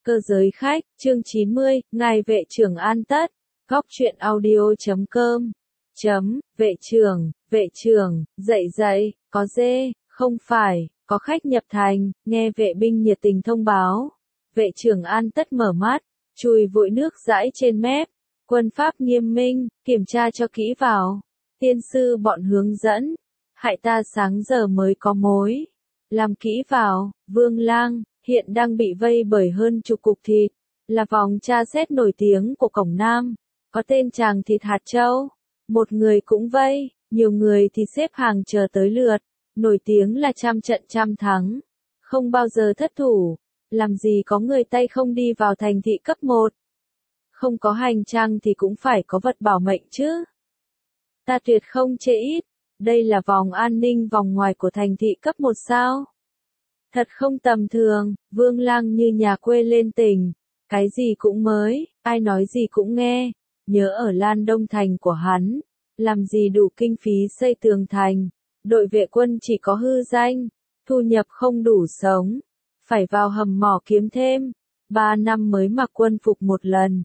Cơ giới khách, chương 90, ngài vệ trưởng an tất. Góc truyện audio.com. Vệ trưởng, dậy, có dê, không phải, có khách nhập thành, nghe vệ binh nhiệt tình thông báo. Vệ trưởng an tất mở mắt, chùi vội nước dãi trên mép. Quân pháp nghiêm minh, kiểm tra cho kỹ vào. Tiên sư bọn hướng dẫn. Hại ta sáng giờ mới có mối. Làm kỹ vào, Vương Lang, hiện đang bị vây bởi hơn chục cục thịt. Là vòng tra xét nổi tiếng của Cổng Nam. Có tên chàng thịt hạt châu. Một người cũng vây, nhiều người thì xếp hàng chờ tới lượt. Nổi tiếng là trăm trận trăm thắng. Không bao giờ thất thủ. Làm gì có người tay không đi vào thành thị cấp 1. Không có hành trang thì cũng phải có vật bảo mệnh chứ. Ta tuyệt không chê ít. Đây là vòng an ninh vòng ngoài của thành thị cấp 1 sao? Thật không tầm thường, Vương Lang như nhà quê lên tỉnh. Cái gì cũng mới, ai nói gì cũng nghe. Nhớ ở Lan Đông Thành của hắn. Làm gì đủ kinh phí xây tường thành. Đội vệ quân chỉ có hư danh. Thu nhập không đủ sống. Phải vào hầm mỏ kiếm thêm. 3 năm mới mặc quân phục một lần.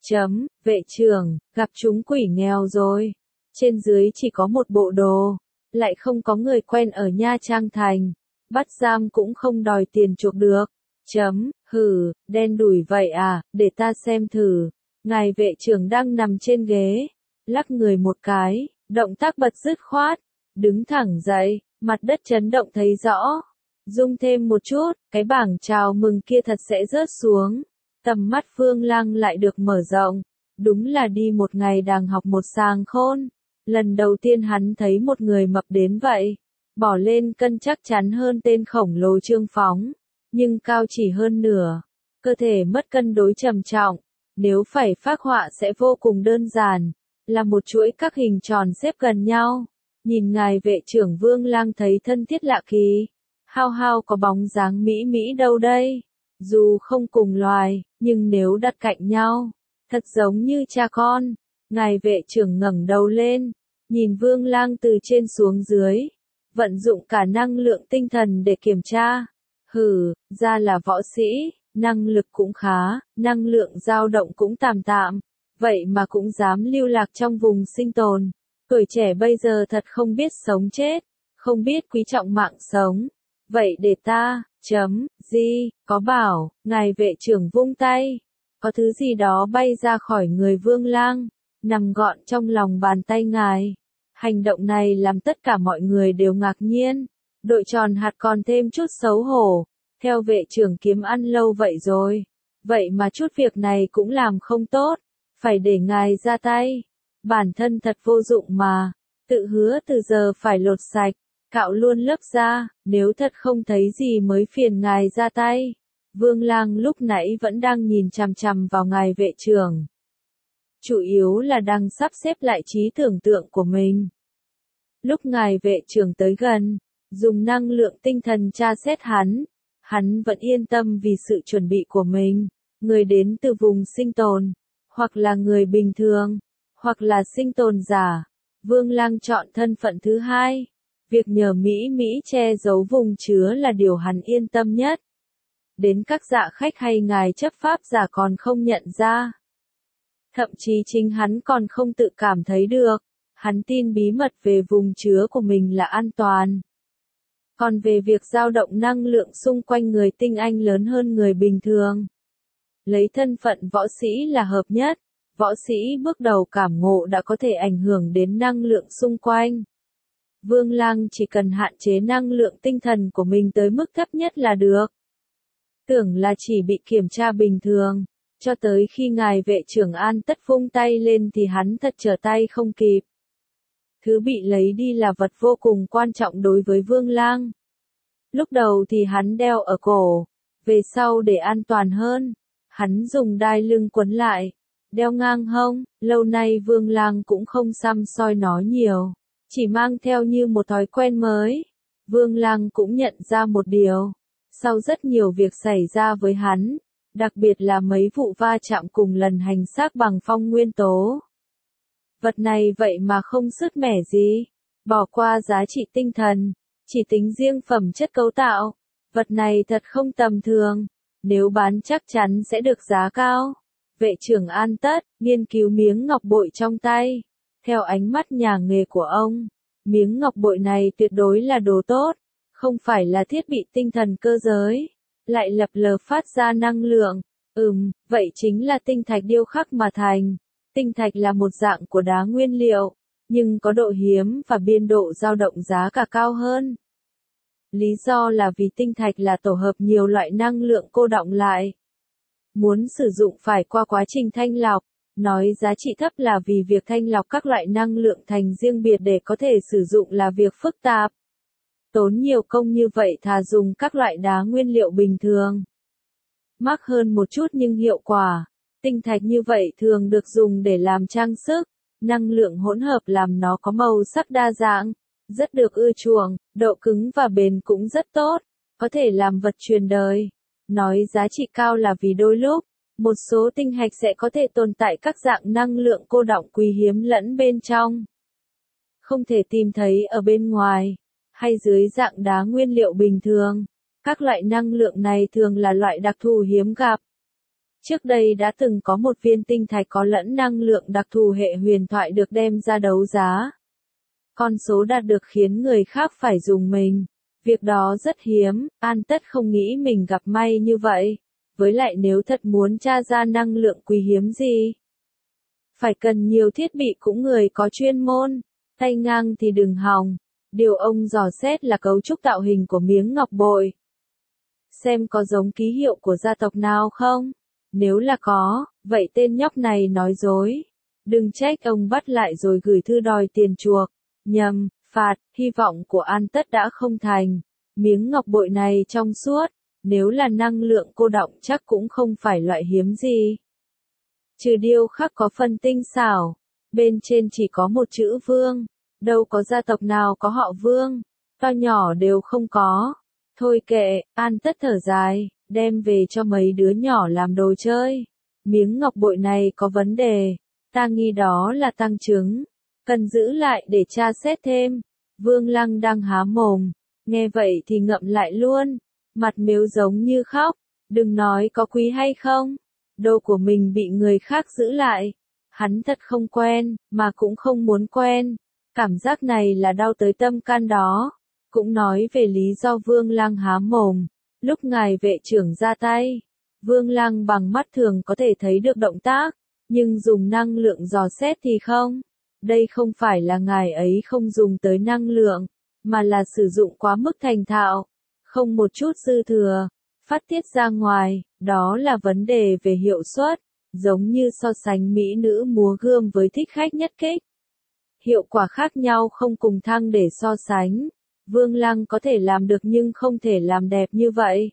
Vệ trưởng, gặp chúng quỷ nghèo rồi. Trên dưới chỉ có một bộ đồ. Lại không có người quen ở Nha Trang Thành. Bắt giam cũng không đòi tiền chuộc được. Hừ, đen đủi vậy à, để ta xem thử. Ngài vệ trưởng đang nằm trên ghế. Lắc người một cái, động tác bật dứt khoát. Đứng thẳng dậy, mặt đất chấn động thấy rõ. Rung thêm một chút, cái bảng chào mừng kia thật sẽ rớt xuống. Tầm mắt Vương Lang lại được mở rộng. Đúng là đi một ngày đàng học một sàng khôn. Lần đầu tiên hắn thấy một người mập đến vậy. Bỏ lên cân chắc chắn hơn tên khổng lồ Trương Phóng. Nhưng cao chỉ hơn nửa. Cơ thể mất cân đối trầm trọng. Nếu phải phác họa sẽ vô cùng đơn giản. Là một chuỗi các hình tròn xếp gần nhau. Nhìn ngài vệ trưởng Vương Lang thấy thân thiết lạ kỳ. Hao có bóng dáng mỹ mỹ đâu đây. Dù không cùng loài, nhưng nếu đặt cạnh nhau. Thật giống như cha con. Ngài vệ trưởng ngẩng đầu lên. Nhìn Vương Lang từ trên xuống dưới. Vận dụng cả năng lượng tinh thần để kiểm tra. Ra là võ sĩ, năng lực cũng khá, năng lượng dao động cũng tạm tạm. Vậy mà cũng dám lưu lạc trong vùng sinh tồn. Tuổi trẻ bây giờ thật không biết sống chết, không biết quý trọng mạng sống. Vậy để ta, có bảo, ngài vệ trưởng vung tay. Có thứ gì đó bay ra khỏi người Vương Lang, nằm gọn trong lòng bàn tay ngài. Hành động này làm tất cả mọi người đều ngạc nhiên. Đội tròn hạt còn thêm chút xấu hổ. Theo vệ trưởng kiếm ăn lâu vậy rồi. Vậy mà chút việc này cũng làm không tốt. Phải để ngài ra tay. Bản thân thật vô dụng mà. Tự hứa từ giờ phải lột sạch. Cạo luôn lớp da. Nếu thật không thấy gì mới phiền ngài ra tay. Vương Lang lúc nãy vẫn đang nhìn chằm chằm vào ngài vệ trưởng. Chủ yếu là đang sắp xếp lại trí tưởng tượng của mình. Lúc ngài vệ trưởng tới gần, dùng năng lượng tinh thần tra xét hắn vẫn yên tâm vì sự chuẩn bị của mình. Người đến từ vùng sinh tồn, hoặc là người bình thường, hoặc là sinh tồn giả. Vương Lang chọn thân phận thứ hai. Việc nhờ Mỹ che giấu vùng chứa là điều hắn yên tâm nhất. Đến các dạ khách hay ngài chấp pháp giả còn không nhận ra. Thậm chí chính hắn còn không tự cảm thấy được. Hắn tin bí mật về vùng chứa của mình là an toàn. Còn về việc dao động năng lượng xung quanh người tinh anh lớn hơn người bình thường. Lấy thân phận võ sĩ là hợp nhất. Võ sĩ bước đầu cảm ngộ đã có thể ảnh hưởng đến năng lượng xung quanh. Vương Lang chỉ cần hạn chế năng lượng tinh thần của mình tới mức thấp nhất là được. Tưởng là chỉ bị kiểm tra bình thường. Cho tới khi ngài vệ trưởng an tất vung tay lên thì hắn thật trở tay không kịp. Thứ bị lấy đi là vật vô cùng quan trọng đối với Vương Lang. Lúc đầu thì hắn đeo ở cổ. Về sau để an toàn hơn, hắn dùng đai lưng quấn lại. Đeo ngang hông, lâu nay Vương Lang cũng không săm soi nó nhiều. Chỉ mang theo như một thói quen mới. Vương Lang cũng nhận ra một điều. Sau rất nhiều việc xảy ra với hắn, đặc biệt là mấy vụ va chạm cùng lần hành xác bằng phong nguyên tố. Vật này vậy mà không sứt mẻ gì. Bỏ qua giá trị tinh thần, chỉ tính riêng phẩm chất cấu tạo. Vật này thật không tầm thường. nếu bán chắc chắn sẽ được giá cao. Vệ trưởng An Tất, nghiên cứu miếng ngọc bội trong tay. Theo ánh mắt nhà nghề của ông, miếng ngọc bội này tuyệt đối là đồ tốt, không phải là thiết bị tinh thần cơ giới, lại lập lờ phát ra năng lượng. Vậy chính là tinh thạch điêu khắc mà thành. Tinh thạch là một dạng của đá nguyên liệu, nhưng có độ hiếm và biên độ dao động giá cả cao hơn. Lý do là vì tinh thạch là tổ hợp nhiều loại năng lượng cô đọng lại. Muốn sử dụng phải qua quá trình thanh lọc. Nói giá trị thấp là vì việc thanh lọc các loại năng lượng thành riêng biệt để có thể sử dụng là việc phức tạp. Tốn nhiều công như vậy thà dùng các loại đá nguyên liệu bình thường. Mắc hơn một chút nhưng hiệu quả. Tinh thạch như vậy thường được dùng để làm trang sức. Năng lượng hỗn hợp làm nó có màu sắc đa dạng, rất được ưa chuộng, độ cứng và bền cũng rất tốt, có thể làm vật truyền đời. Nói giá trị cao là vì đôi lúc, một số tinh hạch sẽ có thể tồn tại các dạng năng lượng cô đọng quý hiếm lẫn bên trong. Không thể tìm thấy ở bên ngoài, hay dưới dạng đá nguyên liệu bình thường. Các loại năng lượng này thường là loại đặc thù hiếm gặp. Trước đây đã từng có một viên tinh thạch có lẫn năng lượng đặc thù hệ huyền thoại được đem ra đấu giá. Con số đạt được khiến người khác phải rùng mình. Việc đó rất hiếm, An Tất không nghĩ mình gặp may như vậy. Với lại nếu thật muốn tra ra năng lượng quý hiếm gì, phải cần nhiều thiết bị cũng người có chuyên môn, tay ngang thì đừng hòng. Điều ông dò xét là cấu trúc tạo hình của miếng ngọc bội. Xem có giống ký hiệu của gia tộc nào không? Nếu là có, vậy tên nhóc này nói dối. Đừng trách ông bắt lại rồi gửi thư đòi tiền chuộc. Nhầm, phạt, hy vọng của An Tất đã không thành. Miếng ngọc bội này trong suốt, nếu là năng lượng cô đọng chắc cũng không phải loại hiếm gì. Trừ điêu khắc có phần tinh xảo, bên trên chỉ có một chữ Vương, đâu có gia tộc nào có họ Vương, to nhỏ đều không có. Thôi kệ, An Tất thở dài, đem về cho mấy đứa nhỏ làm đồ chơi. Miếng ngọc bội này có vấn đề, ta nghi đó là tăng chứng, cần giữ lại để tra xét thêm. Vương Lăng đang há mồm, nghe vậy thì ngậm lại luôn, mặt mếu giống như khóc, đừng nói có quý hay không, đồ của mình bị người khác giữ lại. Hắn thật không quen, mà cũng không muốn quen, cảm giác này là đau tới tâm can đó. Cũng nói về lý do Vương Lăng há mồm, lúc ngài vệ trưởng ra tay, Vương Lăng bằng mắt thường có thể thấy được động tác, nhưng dùng năng lượng dò xét thì không. Đây không phải là ngài ấy không dùng tới năng lượng, mà là sử dụng quá mức thành thạo, không một chút dư thừa, phát tiết ra ngoài, đó là vấn đề về hiệu suất, giống như so sánh mỹ nữ múa gươm với thích khách nhất kích. Hiệu quả khác nhau không cùng thang để so sánh. Vương Lăng có thể làm được nhưng không thể làm đẹp như vậy.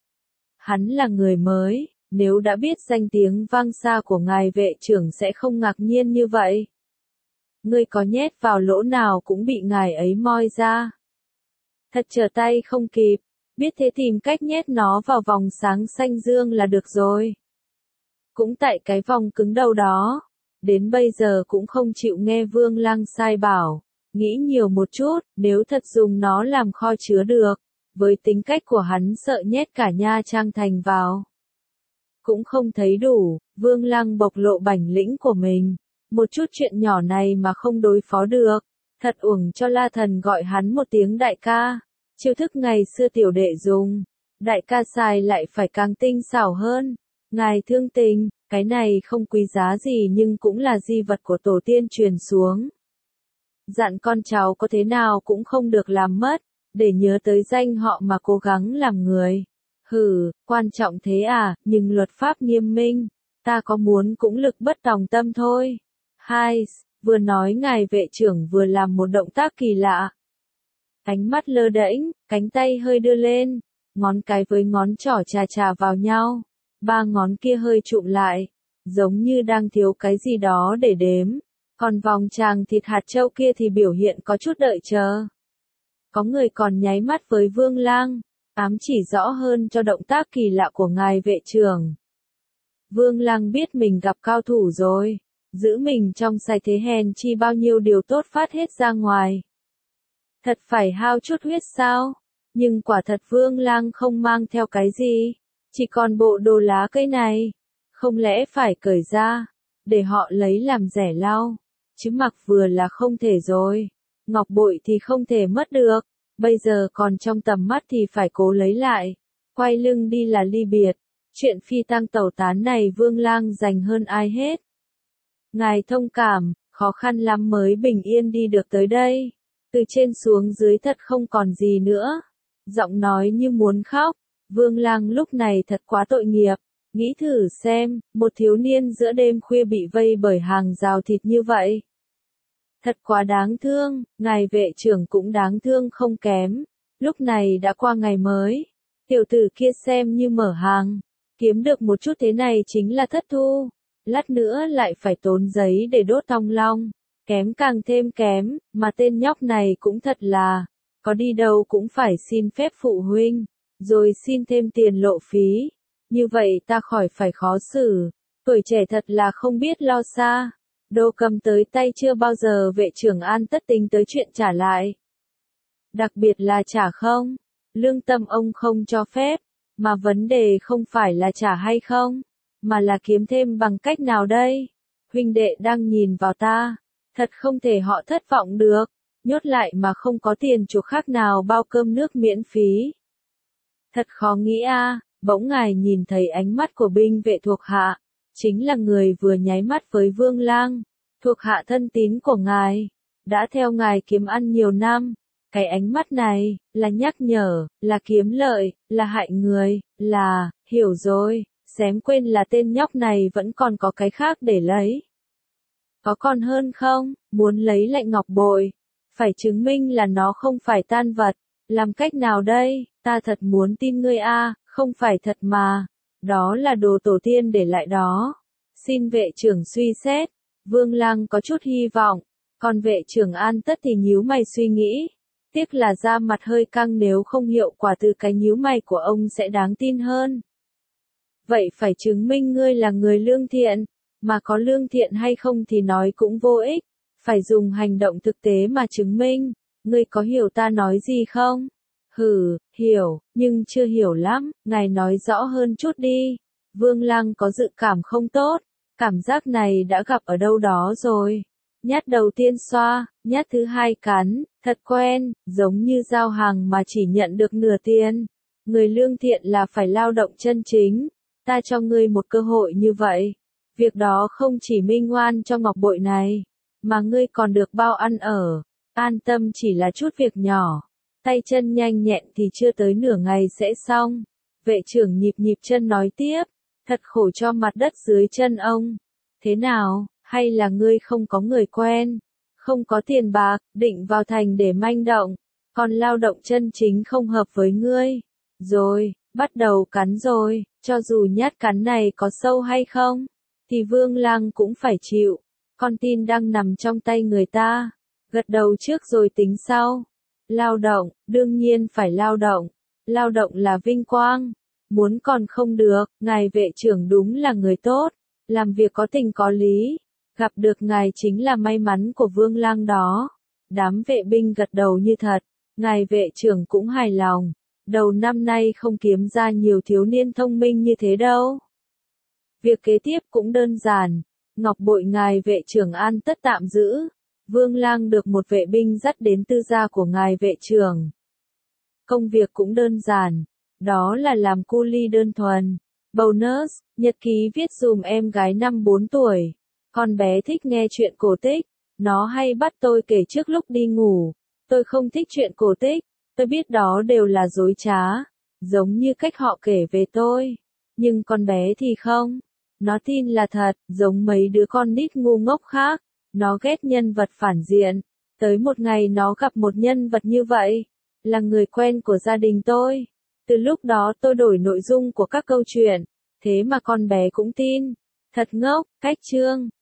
Hắn là người mới, nếu đã biết danh tiếng vang xa của ngài vệ trưởng sẽ không ngạc nhiên như vậy. Ngươi có nhét vào lỗ nào cũng bị ngài ấy moi ra. Thật trở tay không kịp, biết thế tìm cách nhét nó vào vòng sáng xanh dương là được rồi. Cũng tại cái vòng cứng đầu đó, đến bây giờ cũng không chịu nghe Vương Lăng sai bảo. Nghĩ nhiều một chút, nếu thật dùng nó làm kho chứa được, với tính cách của hắn sợ nhét cả Nha Trang Thành vào. Cũng không thấy đủ, Vương Lăng bộc lộ bản lĩnh của mình. Một chút chuyện nhỏ này mà không đối phó được, thật uổng cho La Thần gọi hắn một tiếng đại ca. Chiêu thức ngày xưa tiểu đệ dùng, đại ca xài lại phải càng tinh xảo hơn. Ngài thương tình, cái này không quý giá gì nhưng cũng là di vật của tổ tiên truyền xuống. Dặn con cháu có thế nào cũng không được làm mất, để nhớ tới danh họ mà cố gắng làm người. Quan trọng thế à, nhưng luật pháp nghiêm minh, ta có muốn cũng lực bất tòng tâm thôi. Vừa nói ngài vệ trưởng vừa làm một động tác kỳ lạ. Ánh mắt lơ đễnh, cánh tay hơi đưa lên, ngón cái với ngón trỏ chà chà vào nhau, ba ngón kia hơi chụm lại, giống như đang thiếu cái gì đó để đếm. Còn vòng tràng thịt hạt châu kia thì biểu hiện có chút đợi chờ. Có người còn nháy mắt với Vương Lăng, ám chỉ rõ hơn cho động tác kỳ lạ của ngài vệ trưởng. Vương Lăng biết mình gặp cao thủ rồi, giữ mình trong sai thế hèn chi bao nhiêu điều tốt phát hết ra ngoài. Thật phải hao chút huyết sao? Nhưng quả thật Vương Lăng không mang theo cái gì, Chỉ còn bộ đồ lá cây này, không lẽ phải cởi ra, để họ lấy làm rẻ lau, chứ mặc vừa là không thể rồi. Ngọc bội thì không thể mất được, bây giờ còn trong tầm mắt thì phải cố lấy lại. Quay lưng đi là ly biệt, chuyện phi tang tẩu tán này Vương Lang dành hơn ai hết. Ngài thông cảm, khó khăn lắm mới bình yên đi được tới đây. Từ trên xuống dưới thật không còn gì nữa. Giọng nói như muốn khóc. Vương Lang lúc này thật quá tội nghiệp. Nghĩ thử xem, một thiếu niên giữa đêm khuya bị vây bởi hàng rào thịt như vậy. Thật quá đáng thương, ngài vệ trưởng cũng đáng thương không kém. Lúc này đã qua ngày mới. Tiểu tử kia xem như mở hàng. Kiếm được một chút thế này chính là thất thu. Lát nữa lại phải tốn giấy để đốt thong long. Kém càng thêm kém, mà tên nhóc này cũng thật là, có đi đâu cũng phải xin phép phụ huynh, rồi xin thêm tiền lộ phí. Như vậy ta khỏi phải khó xử, tuổi trẻ thật là không biết lo xa. Đô cầm tới tay chưa bao giờ vệ trưởng An Tất tính tới chuyện trả lại. Đặc biệt là trả không, lương tâm ông không cho phép, mà vấn đề không phải là trả hay không, mà là kiếm thêm bằng cách nào đây. Huynh đệ đang nhìn vào ta. Thật không thể họ thất vọng được, nhốt lại mà không có tiền chuộc khác nào bao cơm nước miễn phí. Thật khó nghĩ a. Bỗng ngài nhìn thấy ánh mắt của binh vệ thuộc hạ, chính là người vừa nháy mắt với Vương Lang, thuộc hạ thân tín của ngài, đã theo ngài kiếm ăn nhiều năm. Cái ánh mắt này, là nhắc nhở, là kiếm lợi, là hại người, là, hiểu rồi, xém quên là tên nhóc này vẫn còn có cái khác để lấy. Có còn hơn không, muốn lấy lại ngọc bội, phải chứng minh là nó không phải tan vật, làm cách nào đây, ta thật muốn tin ngươi a, không phải thật mà, đó là đồ tổ tiên để lại đó. Xin vệ trưởng suy xét, Vương Lang có chút hy vọng, còn vệ trưởng An Tất thì nhíu mày suy nghĩ, tiếc là da mặt hơi căng, nếu không hiệu quả từ cái nhíu mày của ông sẽ đáng tin hơn. Vậy phải chứng minh ngươi là người lương thiện. Mà có lương thiện hay không thì nói cũng vô ích, phải dùng hành động thực tế mà chứng minh. Ngươi có hiểu ta nói gì không? Hừ, hiểu, nhưng chưa hiểu lắm, ngài nói rõ hơn chút đi. Vương Lang có dự cảm không tốt, cảm giác này đã gặp ở đâu đó rồi. Nhát đầu tiên xoa, nhát thứ hai cắn, thật quen, giống như giao hàng mà chỉ nhận được nửa tiền. Người lương thiện là phải lao động chân chính, ta cho ngươi một cơ hội như vậy. Việc đó không chỉ minh oan cho ngọc bội này, mà ngươi còn được bao ăn ở, an tâm, chỉ là chút việc nhỏ. Tay chân nhanh nhẹn thì chưa tới nửa ngày sẽ xong. Vệ trưởng nhịp nhịp chân nói tiếp, thật khổ cho mặt đất dưới chân ông. Thế nào, hay là ngươi không có người quen, không có tiền bạc, định vào thành để manh động, còn lao động chân chính không hợp với ngươi. Rồi, bắt đầu cắn rồi, cho dù nhát cắn này có sâu hay không, thì Vương Lang cũng phải chịu. Con tin đang nằm trong tay người ta, gật đầu trước rồi tính sau. Lao động, đương nhiên phải lao động. Lao động là vinh quang. Muốn còn không được, ngài vệ trưởng đúng là người tốt, làm việc có tình có lý. Gặp được ngài chính là may mắn của Vương Lang đó. Đám vệ binh gật đầu như thật, ngài vệ trưởng cũng hài lòng. Đầu năm nay không kiếm ra nhiều thiếu niên thông minh như thế đâu. Việc kế tiếp cũng đơn giản, ngọc bội ngài vệ trưởng An Tất tạm giữ. Vương Lang được một vệ binh dắt đến tư gia của ngài vệ trưởng. Công việc cũng đơn giản, đó là làm cu ly đơn thuần. Bonus, nhật ký viết dùm em gái năm 4 tuổi. Con bé thích nghe chuyện cổ tích, nó hay bắt tôi kể trước lúc đi ngủ. Tôi không thích chuyện cổ tích, tôi biết đó đều là dối trá, giống như cách họ kể về tôi. Nhưng con bé thì không. Nó tin là thật, giống mấy đứa con nít ngu ngốc khác. Nó ghét nhân vật phản diện. Tới một ngày nó gặp một nhân vật như vậy, là người quen của gia đình tôi. Từ lúc đó tôi đổi nội dung của các câu chuyện, thế mà con bé cũng tin. Thật ngốc, cách chương.